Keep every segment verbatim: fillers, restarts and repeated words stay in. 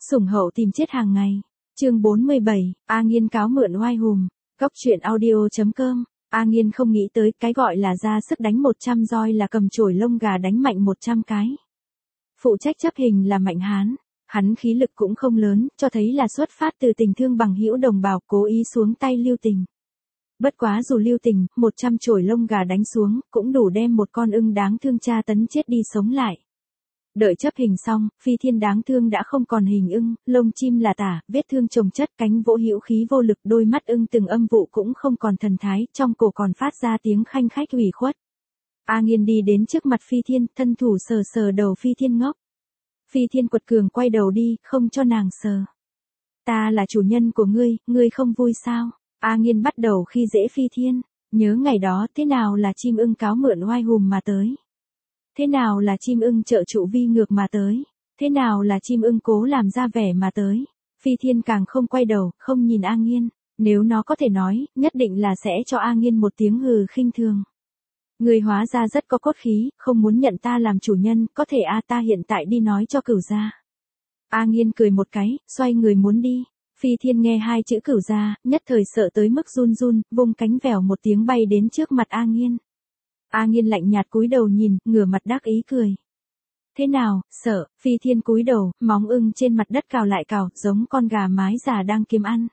Sủng hậu tìm chết hàng ngày. Chương bốn mươi bảy, A Nghiên cáo mượn oai hùm. Cóc truyện audio chấm com. A Nghiên không nghĩ tới cái gọi là ra sức đánh một trăm roi là cầm chổi lông gà đánh mạnh một trăm cái. Phụ trách chấp hình là Mạnh Hán. Hắn khí lực cũng không lớn, cho thấy là xuất phát từ tình thương bằng hữu đồng bào, cố ý xuống tay lưu tình. Bất quá dù lưu tình, một trăm chổi lông gà đánh xuống, cũng đủ đem một con ưng đáng thương tra tấn chết đi sống lại. Đợi chấp hình xong, Phi Thiên đáng thương đã không còn hình ưng, lông chim là tả, vết thương chồng chất, cánh vỗ hữu khí vô lực, đôi mắt ưng từng âm vụ cũng không còn thần thái, trong cổ còn phát ra tiếng khanh khách ủy khuất. A Nghiên đi đến trước mặt Phi Thiên, thân thủ sờ sờ đầu Phi Thiên ngốc. Phi Thiên quật cường quay đầu đi, không cho nàng sờ. Ta là chủ nhân của ngươi, ngươi không vui sao? A Nghiên bắt đầu khi dễ Phi Thiên, nhớ ngày đó thế nào là chim ưng cáo mượn oai hùm mà tới. Thế nào là chim ưng trợ trụ vi ngược mà tới? Thế nào là chim ưng cố làm ra vẻ mà tới? Phi Thiên càng không quay đầu, không nhìn A Nghiên, nếu nó có thể nói, nhất định là sẽ cho A Nghiên một tiếng hừ khinh thường. Người hóa ra rất có cốt khí, không muốn nhận ta làm chủ nhân, có thể a ta hiện tại đi nói cho cửu gia. A Nghiên cười một cái, xoay người muốn đi. Phi Thiên nghe hai chữ cửu gia, nhất thời sợ tới mức run run, vung cánh vèo một tiếng bay đến trước mặt A Nghiên. A Nghiên lạnh nhạt cúi đầu nhìn, ngửa mặt đắc ý cười. Thế nào, sợ? Phi Thiên cúi đầu, móng ưng trên mặt đất cào lại cào, giống con gà mái già đang kiếm ăn.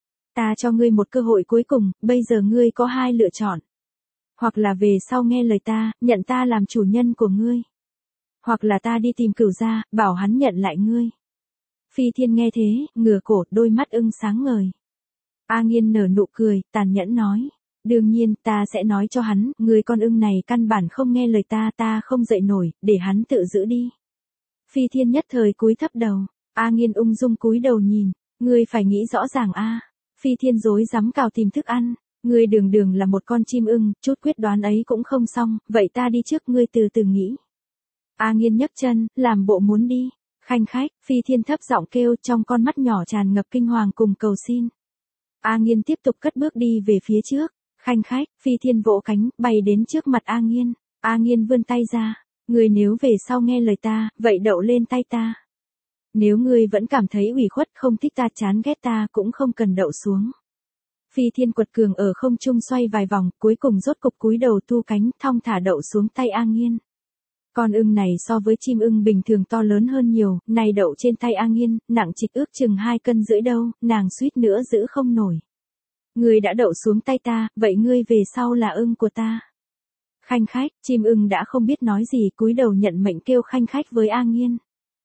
Ta cho ngươi một cơ hội cuối cùng, bây giờ ngươi có hai lựa chọn. Hoặc là về sau nghe lời ta, nhận ta làm chủ nhân của ngươi. Hoặc là ta đi tìm cửu gia, bảo hắn nhận lại ngươi. Phi Thiên nghe thế, ngửa cổ, đôi mắt ưng sáng ngời. A Nghiên nở nụ cười, tàn nhẫn nói. Đương nhiên, ta sẽ nói cho hắn, người con ưng này căn bản không nghe lời ta, ta không dậy nổi, để hắn tự giữ đi. Phi Thiên nhất thời cúi thấp đầu. A Nghiên ung dung cúi đầu nhìn. Ngươi phải nghĩ rõ ràng a. Phi Thiên rối rắm cào tìm thức ăn. Ngươi đường đường là một con chim ưng, chút quyết đoán ấy cũng không xong, vậy ta đi trước, ngươi từ từ nghĩ. A Nghiên nhấc chân, làm bộ muốn đi. Khanh khách, Phi Thiên thấp giọng kêu, trong con mắt nhỏ tràn ngập kinh hoàng cùng cầu xin. A Nghiên tiếp tục cất bước đi về phía trước. Khanh khách, Phi Thiên vỗ cánh, bay đến trước mặt A Nghiên. A Nghiên vươn tay ra. Ngươi nếu về sau nghe lời ta, vậy đậu lên tay ta. Nếu ngươi vẫn cảm thấy ủy khuất, không thích ta, chán ghét ta, cũng không cần đậu xuống. Phi Thiên quật cường ở không trung xoay vài vòng, cuối cùng rốt cục cúi đầu thu cánh, thong thả đậu xuống tay A Nghiên. Con ưng này so với chim ưng bình thường to lớn hơn nhiều, này đậu trên tay A Nghiên, nặng trịch ước chừng hai cân rưỡi đâu, nàng suýt nữa giữ không nổi. Ngươi đã đậu xuống tay ta, vậy ngươi về sau là ưng của ta. Khanh khách, chim ưng đã không biết nói gì, cúi đầu nhận mệnh kêu khanh khách với A Nghiên.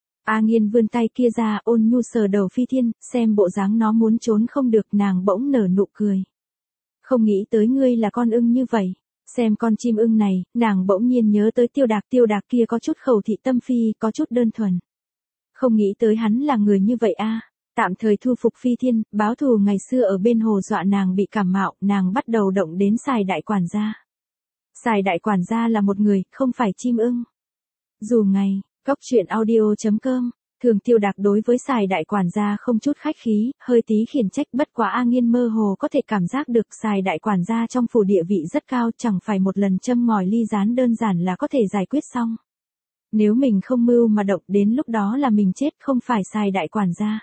A Nghiên vươn tay kia ra, ôn nhu sờ đầu Phi Thiên, xem bộ dáng nó muốn trốn không được, nàng bỗng nở nụ cười. Không nghĩ tới ngươi là con ưng như vậy. Xem con chim ưng này, nàng bỗng nhiên nhớ tới Tiêu Đạc, Tiêu Đạc kia có chút khẩu thị tâm phi, có chút đơn thuần. Không nghĩ tới hắn là người như vậy a. Tạm thời thu phục Phi Thiên, báo thù ngày xưa ở bên hồ dọa nàng bị cảm mạo, nàng bắt đầu động đến Sài đại quản gia. Sài đại quản gia là một người, không phải chim ưng. Dù ngày, cóc truyện audio chấm com, thường Tiêu Đạc đối với Sài đại quản gia không chút khách khí, hơi tí khiển trách, bất quá A Nghiên mơ hồ có thể cảm giác được Sài đại quản gia trong phủ địa vị rất cao, chẳng phải một lần châm ngòi ly gián đơn giản là có thể giải quyết xong. Nếu mình không mưu mà động, đến lúc đó là mình chết, không phải Sài đại quản gia.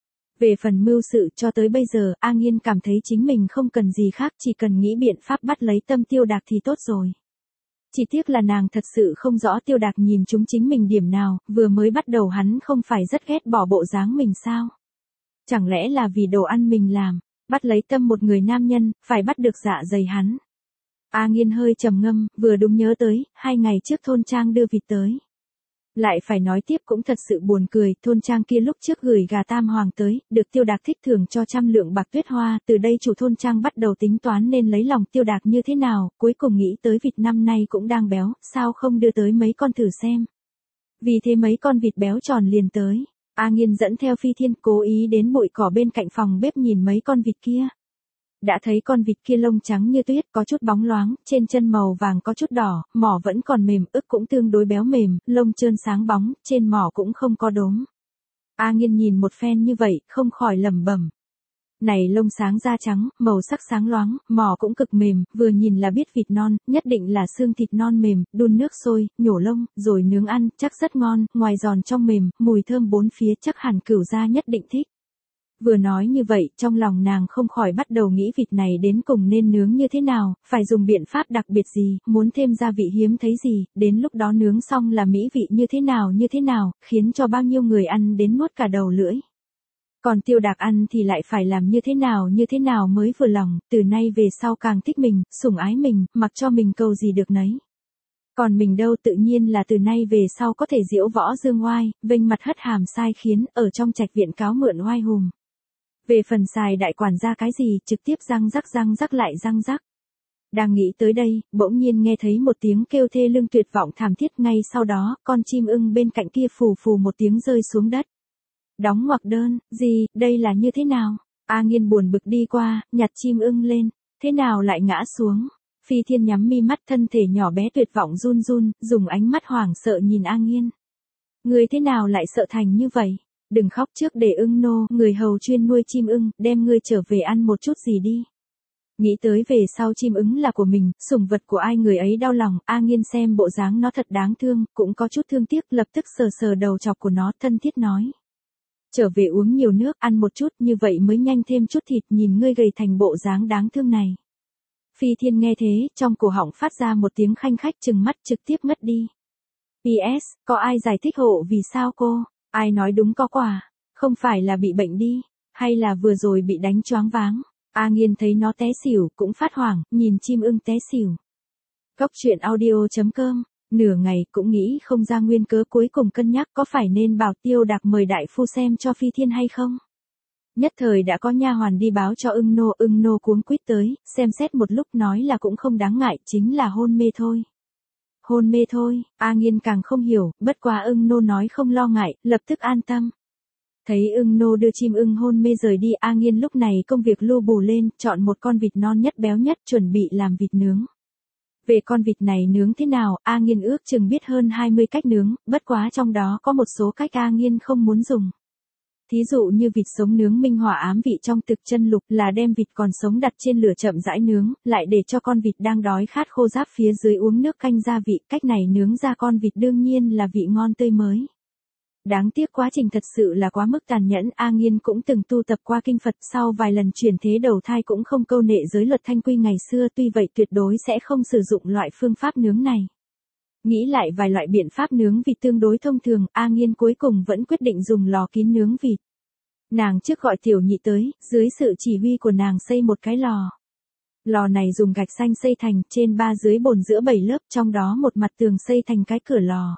Về phần mưu sự, cho tới bây giờ, A Nghiên cảm thấy chính mình không cần gì khác, chỉ cần nghĩ biện pháp bắt lấy tâm Tiêu Đạc thì tốt rồi. Chỉ tiếc là nàng thật sự không rõ Tiêu Đạc nhìn chúng chính mình điểm nào, vừa mới bắt đầu hắn không phải rất ghét bỏ bộ dáng mình sao? Chẳng lẽ là vì đồ ăn mình làm, bắt lấy tâm một người nam nhân, phải bắt được dạ dày hắn. A Nghiên hơi trầm ngâm, vừa đúng nhớ tới, hai ngày trước thôn trang đưa vịt tới. Lại phải nói tiếp cũng thật sự buồn cười, thôn trang kia lúc trước gửi gà tam hoàng tới, được Tiêu Đạc thích thưởng cho trăm lượng bạc tuyết hoa, từ đây chủ thôn trang bắt đầu tính toán nên lấy lòng Tiêu Đạc như thế nào, cuối cùng nghĩ tới vịt năm nay cũng đang béo, sao không đưa tới mấy con thử xem. Vì thế mấy con vịt béo tròn liền tới, A Nghiên dẫn theo Phi Thiên cố ý đến bụi cỏ bên cạnh phòng bếp nhìn mấy con vịt kia. Đã thấy con vịt kia lông trắng như tuyết, có chút bóng loáng, trên chân màu vàng có chút đỏ, mỏ vẫn còn mềm, ức cũng tương đối béo mềm, lông trơn sáng bóng, trên mỏ cũng không có đốm. A Nghiên nhìn một phen như vậy, không khỏi lẩm bẩm. Này lông sáng da trắng, màu sắc sáng loáng, mỏ cũng cực mềm, vừa nhìn là biết vịt non, nhất định là xương thịt non mềm, đun nước sôi, nhổ lông, rồi nướng ăn, chắc rất ngon, ngoài giòn trong mềm, mùi thơm bốn phía chắc hẳn cửu gia nhất định thích. Vừa nói như vậy, trong lòng nàng không khỏi bắt đầu nghĩ vịt này đến cùng nên nướng như thế nào, phải dùng biện pháp đặc biệt gì, muốn thêm gia vị hiếm thấy gì, đến lúc đó nướng xong là mỹ vị như thế nào như thế nào, khiến cho bao nhiêu người ăn đến nuốt cả đầu lưỡi. Còn Tiêu Đạc ăn thì lại phải làm như thế nào như thế nào mới vừa lòng, từ nay về sau càng thích mình, sủng ái mình, mặc cho mình cầu gì được nấy. Còn mình đâu, tự nhiên là từ nay về sau có thể diễu võ dương oai, vênh mặt hất hàm sai khiến, ở trong trạch viện cáo mượn oai hùng. Về phần xài đại quản gia cái gì, trực tiếp răng rắc răng rắc lại răng rắc. Đang nghĩ tới đây, bỗng nhiên nghe thấy một tiếng kêu thê lương tuyệt vọng thảm thiết, ngay sau đó, con chim ưng bên cạnh kia phù phù một tiếng rơi xuống đất. Đóng ngoặc đơn, gì, đây là như thế nào? A Nghiên buồn bực đi qua, nhặt chim ưng lên, thế nào lại ngã xuống? Phi Thiên nhắm mi mắt, thân thể nhỏ bé tuyệt vọng run run, dùng ánh mắt hoảng sợ nhìn A Nghiên. Người thế nào lại sợ thành như vậy? Đừng khóc trước để ưng nô, người hầu chuyên nuôi chim ưng, đem ngươi trở về ăn một chút gì đi. Nghĩ tới về sau chim ưng là của mình, sủng vật của ai người ấy đau lòng, A Nghiên xem bộ dáng nó thật đáng thương, cũng có chút thương tiếc, lập tức sờ sờ đầu chọc của nó, thân thiết nói. Trở về uống nhiều nước, ăn một chút, như vậy mới nhanh thêm chút thịt, nhìn ngươi gầy thành bộ dáng đáng thương này. Phi Thiên nghe thế, trong cổ họng phát ra một tiếng khanh khách, trừng mắt trực tiếp ngất đi. pê ét, có ai giải thích hộ vì sao cô? Ai nói đúng có quả? Không phải là bị bệnh đi, hay là vừa rồi bị đánh choáng váng? A Nghiên thấy nó té xỉu, cũng phát hoảng, nhìn chim ưng té xỉu. Cốc truyện audio chấm com, nửa ngày cũng nghĩ không ra nguyên cớ, cuối cùng cân nhắc có phải nên bảo Tiêu Đạc mời đại phu xem cho Phi Thiên hay không. Nhất thời đã có nha hoàn đi báo cho ưng nô, ưng nô cuống quýt tới, xem xét một lúc nói là cũng không đáng ngại, chính là hôn mê thôi. Hôn mê thôi, A Nghiên càng không hiểu, bất quá ưng nô nói không lo ngại, lập tức an tâm. Thấy ưng nô đưa chim ưng hôn mê rời đi, A Nghiên lúc này công việc lu bù lên, chọn một con vịt non nhất béo nhất, chuẩn bị làm vịt nướng. Về con vịt này nướng thế nào, A Nghiên ước chừng biết hơn hai mươi cách nướng, bất quá trong đó có một số cách A Nghiên không muốn dùng. Thí dụ như vịt sống nướng minh hỏa ám vị trong thực chân lục, là đem vịt còn sống đặt trên lửa chậm rãi nướng, lại để cho con vịt đang đói khát khô ráp phía dưới uống nước canh gia vị, cách này nướng ra con vịt đương nhiên là vị ngon tươi mới. Đáng tiếc quá trình thật sự là quá mức tàn nhẫn, A Nghiên cũng từng tu tập qua kinh Phật, sau vài lần chuyển thế đầu thai cũng không câu nệ giới luật thanh quy ngày xưa, tuy vậy tuyệt đối sẽ không sử dụng loại phương pháp nướng này. Nghĩ lại vài loại biện pháp nướng vịt tương đối thông thường, A Nghiên cuối cùng vẫn quyết định dùng lò kín nướng vịt. Nàng trước gọi tiểu nhị tới, dưới sự chỉ huy của nàng xây một cái lò. Lò này dùng gạch xanh xây thành, trên ba dưới bồn giữa bảy lớp, trong đó một mặt tường xây thành cái cửa lò.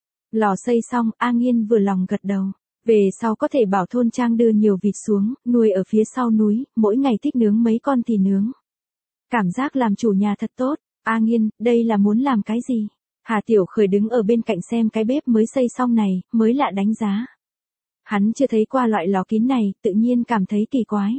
Lò xây xong, A Nghiên vừa lòng gật đầu. Về sau có thể bảo thôn trang đưa nhiều vịt xuống, nuôi ở phía sau núi, mỗi ngày thích nướng mấy con thì nướng. Cảm giác làm chủ nhà thật tốt. A Nghiên, đây là muốn làm cái gì? Hà Tiểu Khởi đứng ở bên cạnh xem cái bếp mới xây xong này, mới lạ đánh giá. Hắn chưa thấy qua loại lò kín này, tự nhiên cảm thấy kỳ quái.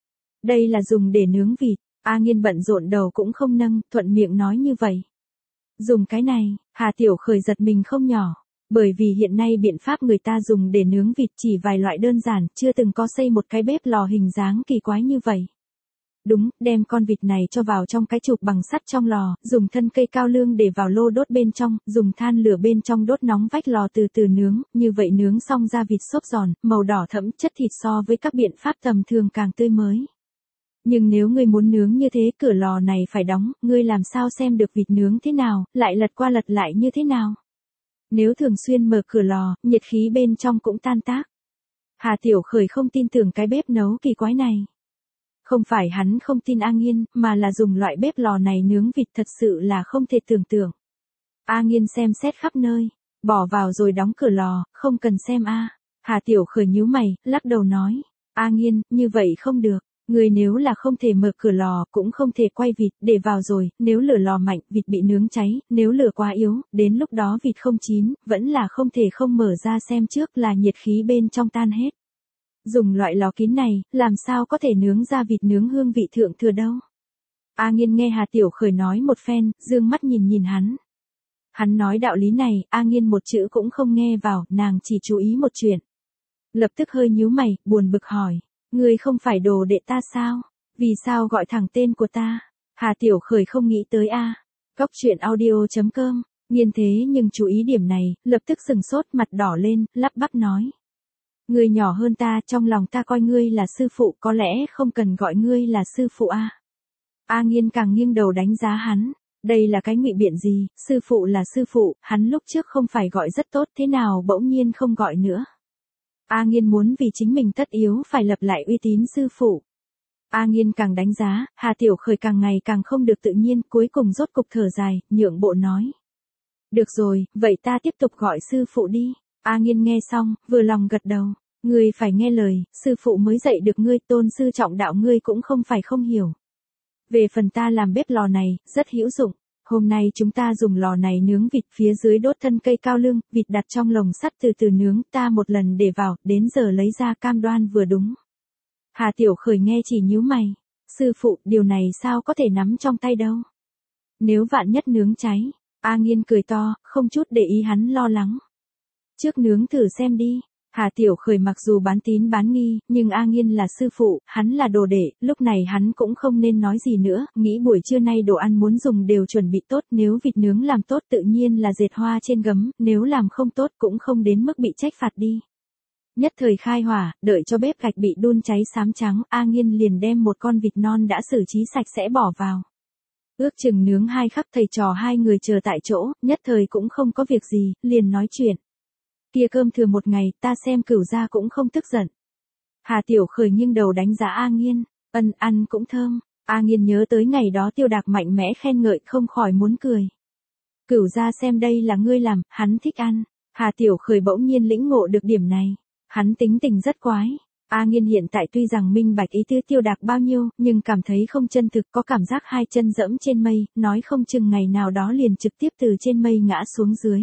Đây là dùng để nướng vịt. A Nghiên bận rộn đầu cũng không nâng, thuận miệng nói như vậy. Dùng cái này, Hà Tiểu Khởi giật mình không nhỏ. Bởi vì hiện nay biện pháp người ta dùng để nướng vịt chỉ vài loại đơn giản, chưa từng có xây một cái bếp lò hình dáng kỳ quái như vậy. Đúng, đem con vịt này cho vào trong cái chụp bằng sắt trong lò, dùng thân cây cao lương để vào lô đốt bên trong, dùng than lửa bên trong đốt nóng vách lò từ từ nướng, như vậy nướng xong ra vịt xốp giòn, màu đỏ thẫm, chất thịt so với các biện pháp tầm thường càng tươi mới. Nhưng nếu ngươi muốn nướng như thế, cửa lò này phải đóng, ngươi làm sao xem được vịt nướng thế nào, lại lật qua lật lại như thế nào? Nếu thường xuyên mở cửa lò, nhiệt khí bên trong cũng tan tác. Hà Tiểu Khởi không tin tưởng cái bếp nấu kỳ quái này. Không phải hắn không tin A Nghiên, mà là dùng loại bếp lò này nướng vịt thật sự là không thể tưởng tượng. A Nghiên xem xét khắp nơi, bỏ vào rồi đóng cửa lò, không cần xem a. Hà Tiểu Khởi nhíu mày, lắc đầu nói, A Nghiên, như vậy không được. Người nếu là không thể mở cửa lò, cũng không thể quay vịt, để vào rồi, nếu lửa lò mạnh, vịt bị nướng cháy, nếu lửa quá yếu, đến lúc đó vịt không chín, vẫn là không thể không mở ra xem trước là nhiệt khí bên trong tan hết. Dùng loại lò kín này, làm sao có thể nướng ra vịt nướng hương vị thượng thừa đâu. A Nghiên nghe Hà Tiểu Khởi nói một phen, dương mắt nhìn nhìn hắn. Hắn nói đạo lý này, A Nghiên một chữ cũng không nghe vào, nàng chỉ chú ý một chuyện. Lập tức hơi nhíu mày, buồn bực hỏi. Ngươi không phải đồ đệ ta sao? Vì sao gọi thẳng tên của ta? Hà Tiểu Khởi không nghĩ tới a. Cóc truyện audio chấm com, Nghiên thế nhưng chú ý điểm này, lập tức sừng sốt mặt đỏ lên, lắp bắp nói. Ngươi nhỏ hơn ta, trong lòng ta coi ngươi là sư phụ, có lẽ không cần gọi ngươi là sư phụ a. A Nghiên càng nghiêng đầu đánh giá hắn. Đây là cái ngụy biện gì, sư phụ là sư phụ, hắn lúc trước không phải gọi rất tốt thế nào bỗng nhiên không gọi nữa. A Nghiên muốn vì chính mình tất yếu phải lập lại uy tín sư phụ. A Nghiên càng đánh giá, Hà Tiểu Khởi càng ngày càng không được tự nhiên, cuối cùng rốt cục thở dài, nhượng bộ nói. Được rồi, vậy ta tiếp tục gọi sư phụ đi. A Nghiên nghe xong, vừa lòng gật đầu. Ngươi phải nghe lời, sư phụ mới dạy được ngươi, tôn sư trọng đạo ngươi cũng không phải không hiểu. Về phần ta làm bếp lò này, rất hữu dụng. Hôm nay chúng ta dùng lò này nướng vịt, phía dưới đốt thân cây cao lương, vịt đặt trong lồng sắt từ từ nướng, ta một lần để vào, đến giờ lấy ra cam đoan vừa đúng. Hà Tiểu Khởi nghe chỉ nhíu mày. Sư phụ, điều này sao có thể nắm trong tay đâu. Nếu vạn nhất nướng cháy. A Nghiên cười to, không chút để ý hắn lo lắng. Trước nướng thử xem đi. Hà Tiểu Khởi mặc dù bán tín bán nghi, nhưng A Nghiên là sư phụ, hắn là đồ đệ, lúc này hắn cũng không nên nói gì nữa, nghĩ buổi trưa nay đồ ăn muốn dùng đều chuẩn bị tốt, nếu vịt nướng làm tốt tự nhiên là dệt hoa trên gấm, nếu làm không tốt cũng không đến mức bị trách phạt đi. Nhất thời khai hỏa, đợi cho bếp gạch bị đun cháy xám trắng, A Nghiên liền đem một con vịt non đã xử trí sạch sẽ bỏ vào. Ước chừng nướng hai khắc, thầy trò hai người chờ tại chỗ, nhất thời cũng không có việc gì, liền nói chuyện. Kia cơm thừa một ngày, ta xem Cửu gia cũng không tức giận. Hà Tiểu Khởi nghiêng đầu đánh giá A Nghiên, ân ăn cũng thơm. A Nghiên nhớ tới ngày đó Tiêu Đạc mạnh mẽ khen ngợi không khỏi muốn cười. Cửu gia xem đây là ngươi làm, hắn thích ăn. Hà Tiểu Khởi bỗng nhiên lĩnh ngộ được điểm này. Hắn tính tình rất quái. A Nghiên hiện tại tuy rằng minh bạch ý tứ Tiêu Đạc bao nhiêu, nhưng cảm thấy không chân thực, có cảm giác hai chân dẫm trên mây, nói không chừng ngày nào đó liền trực tiếp từ trên mây ngã xuống dưới.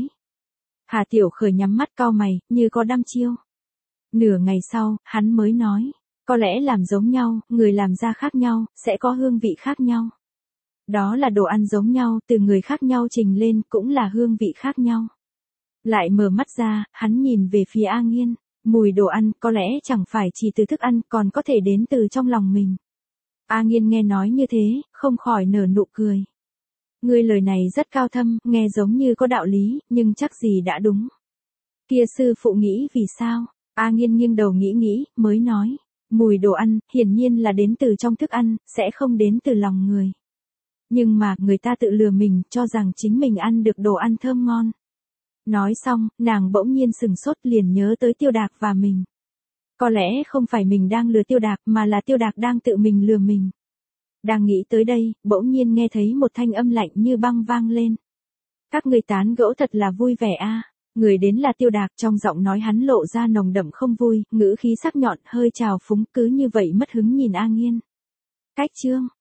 Hà Tiểu Khởi nhắm mắt cau mày, như có đăm chiêu. Nửa ngày sau, hắn mới nói, có lẽ làm giống nhau, người làm ra khác nhau, sẽ có hương vị khác nhau. Đó là đồ ăn giống nhau, từ người khác nhau trình lên, cũng là hương vị khác nhau. Lại mở mắt ra, hắn nhìn về phía A Nghiên, mùi đồ ăn, có lẽ chẳng phải chỉ từ thức ăn, còn có thể đến từ trong lòng mình. A Nghiên nghe nói như thế, không khỏi nở nụ cười. Ngươi lời này rất cao thâm, nghe giống như có đạo lý, nhưng chắc gì đã đúng. Kia sư phụ nghĩ vì sao? A Nghiên nghiêng đầu nghĩ nghĩ, mới nói. Mùi đồ ăn, hiển nhiên là đến từ trong thức ăn, sẽ không đến từ lòng người. Nhưng mà, người ta tự lừa mình, cho rằng chính mình ăn được đồ ăn thơm ngon. Nói xong, nàng bỗng nhiên sừng sốt liền nhớ tới Tiêu Đạc và mình. Có lẽ không phải mình đang lừa Tiêu Đạc, mà là Tiêu Đạc đang tự mình lừa mình. Đang nghĩ tới đây, bỗng nhiên nghe thấy một thanh âm lạnh như băng vang lên. Các người tán gẫu thật là vui vẻ a. Người đến là Tiêu Đạc, trong giọng nói hắn lộ ra nồng đậm không vui, ngữ khí sắc nhọn, hơi trào phúng, cứ như vậy mất hứng nhìn A Nghiên. Cách chương